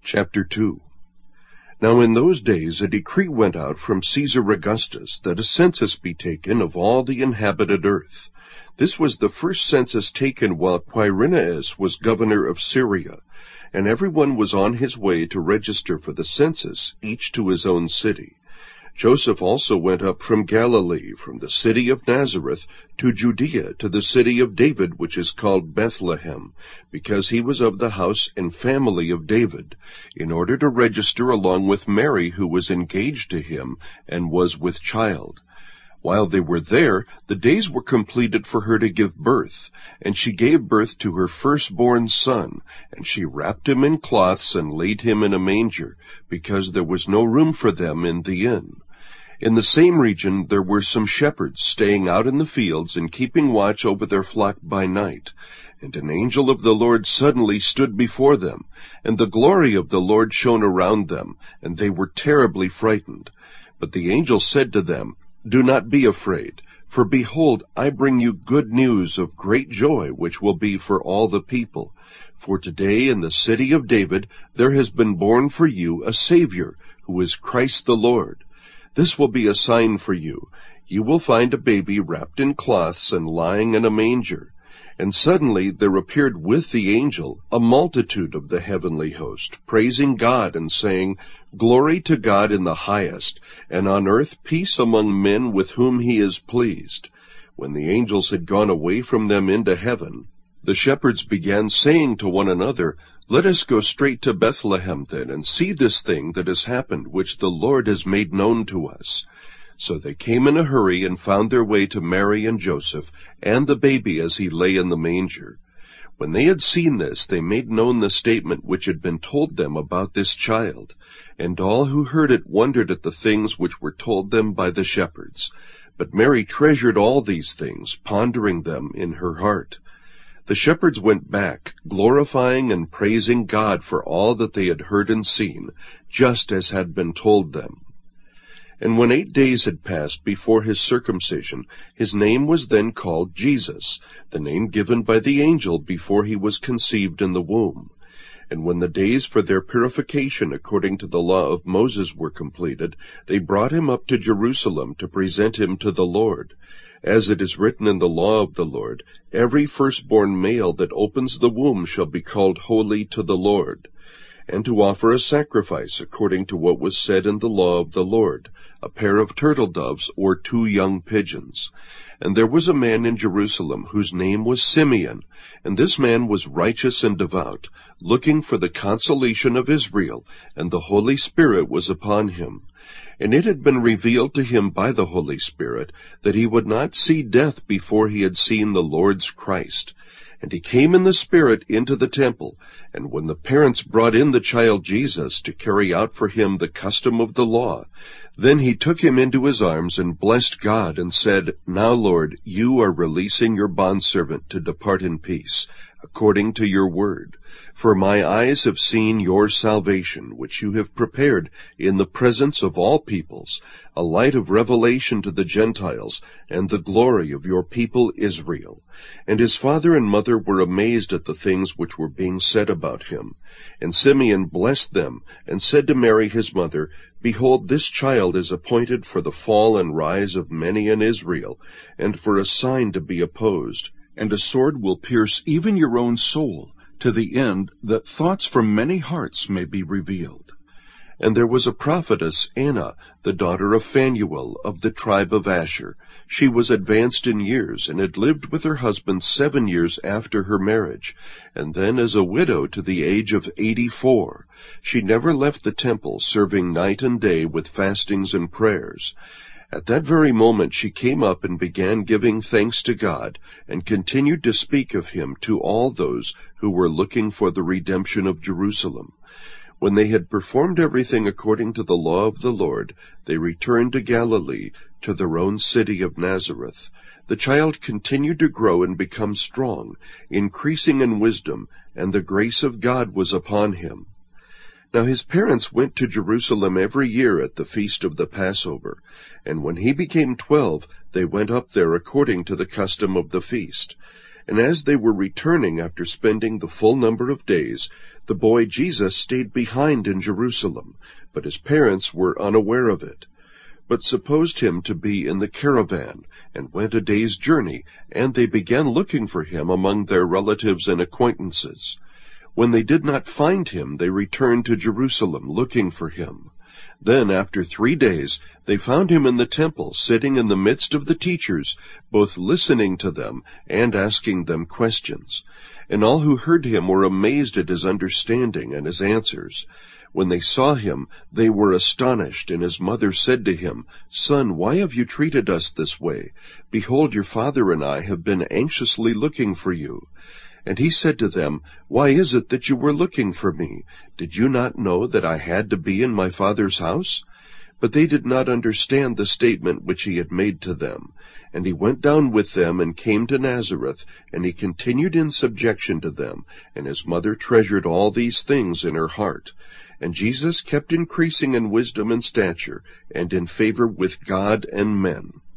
Chapter 2. Now in those days a decree went out from Caesar Augustus that a census be taken of all the inhabited earth. This was the first census taken while Quirinius was governor of Syria, and everyone was on his way to register for the census, each to his own city. Joseph also went up from Galilee, from the city of Nazareth, to Judea, to the city of David, which is called Bethlehem, because he was of the house and family of David, in order to register along with Mary, who was engaged to him, and was with child. While they were there, the days were completed for her to give birth, and she gave birth to her firstborn son, and she wrapped him in cloths and laid him in a manger, because there was no room for them in the inn. In the same region there were some shepherds staying out in the fields and keeping watch over their flock by night. And an angel of the Lord suddenly stood before them, and the glory of the Lord shone around them, and they were terribly frightened. But the angel said to them, "Do not be afraid, for behold, I bring you good news of great joy, which will be for all the people. For today in the city of David there has been born for you a Savior, who is Christ the Lord. This will be a sign for you. You will find a baby wrapped in cloths and lying in a manger." And suddenly there appeared with the angel a multitude of the heavenly host, praising God and saying, "Glory to God in the highest, and on earth peace among men with whom he is pleased." When the angels had gone away from them into heaven, the shepherds began saying to one another, "Let us go straight to Bethlehem then, and see this thing that has happened, which the Lord has made known to us." So they came in a hurry and found their way to Mary and Joseph, and the baby as he lay in the manger. When they had seen this, they made known the statement which had been told them about this child. And all who heard it wondered at the things which were told them by the shepherds. But Mary treasured all these things, pondering them in her heart. The shepherds went back, glorifying and praising God for all that they had heard and seen, just as had been told them. And when 8 days had passed before his circumcision, his name was then called Jesus, the name given by the angel before he was conceived in the womb. And when the days for their purification according to the law of Moses were completed, they brought him up to Jerusalem to present him to the Lord. As it is written in the law of the Lord, "Every firstborn male that opens the womb shall be called holy to the Lord," and to offer a sacrifice according to what was said in the law of the Lord, a pair of turtle doves or 2 young pigeons. And there was a man in Jerusalem whose name was Simeon, and this man was righteous and devout, looking for the consolation of Israel, and the Holy Spirit was upon him. And it had been revealed to him by the Holy Spirit that he would not see death before he had seen the Lord's Christ. And he came in the Spirit into the temple, and when the parents brought in the child Jesus to carry out for him the custom of the law, then he took him into his arms and blessed God and said, "Now, Lord, you are releasing your bondservant to depart in peace, according to your word. For my eyes have seen your salvation, which you have prepared in the presence of all peoples, a light of revelation to the Gentiles, and the glory of your people Israel." And his father and mother were amazed at the things which were being said about him. And Simeon blessed them, and said to Mary his mother, "Behold, this child is appointed for the fall and rise of many in Israel, and for a sign to be opposed. And a sword will pierce even your own soul, to the end that thoughts from many hearts may be revealed." And there was a prophetess, Anna, the daughter of Phanuel, of the tribe of Asher. She was advanced in years, and had lived with her husband 7 years after her marriage, and then as a widow to the age of 84. She never left the temple, serving night and day with fastings and prayers. At that very moment she came up and began giving thanks to God, and continued to speak of him to all those who were looking for the redemption of Jerusalem. When they had performed everything according to the law of the Lord, they returned to Galilee, to their own city of Nazareth. The child continued to grow and become strong, increasing in wisdom, and the grace of God was upon him. Now his parents went to Jerusalem every year at the feast of the Passover, and when he became 12, they went up there according to the custom of the feast. And as they were returning after spending the full number of days, the boy Jesus stayed behind in Jerusalem, but his parents were unaware of it, but supposed him to be in the caravan, and went a day's journey, and they began looking for him among their relatives and acquaintances. When they did not find him, they returned to Jerusalem, looking for him. Then, after 3 days, they found him in the temple, sitting in the midst of the teachers, both listening to them and asking them questions. And all who heard him were amazed at his understanding and his answers. When they saw him, they were astonished, and his mother said to him, "Son, why have you treated us this way? Behold, your father and I have been anxiously looking for you." And he said to them, "Why is it that you were looking for me? Did you not know that I had to be in my Father's house?" But they did not understand the statement which he had made to them. And he went down with them and came to Nazareth, and he continued in subjection to them, and his mother treasured all these things in her heart. And Jesus kept increasing in wisdom and stature, and in favor with God and men.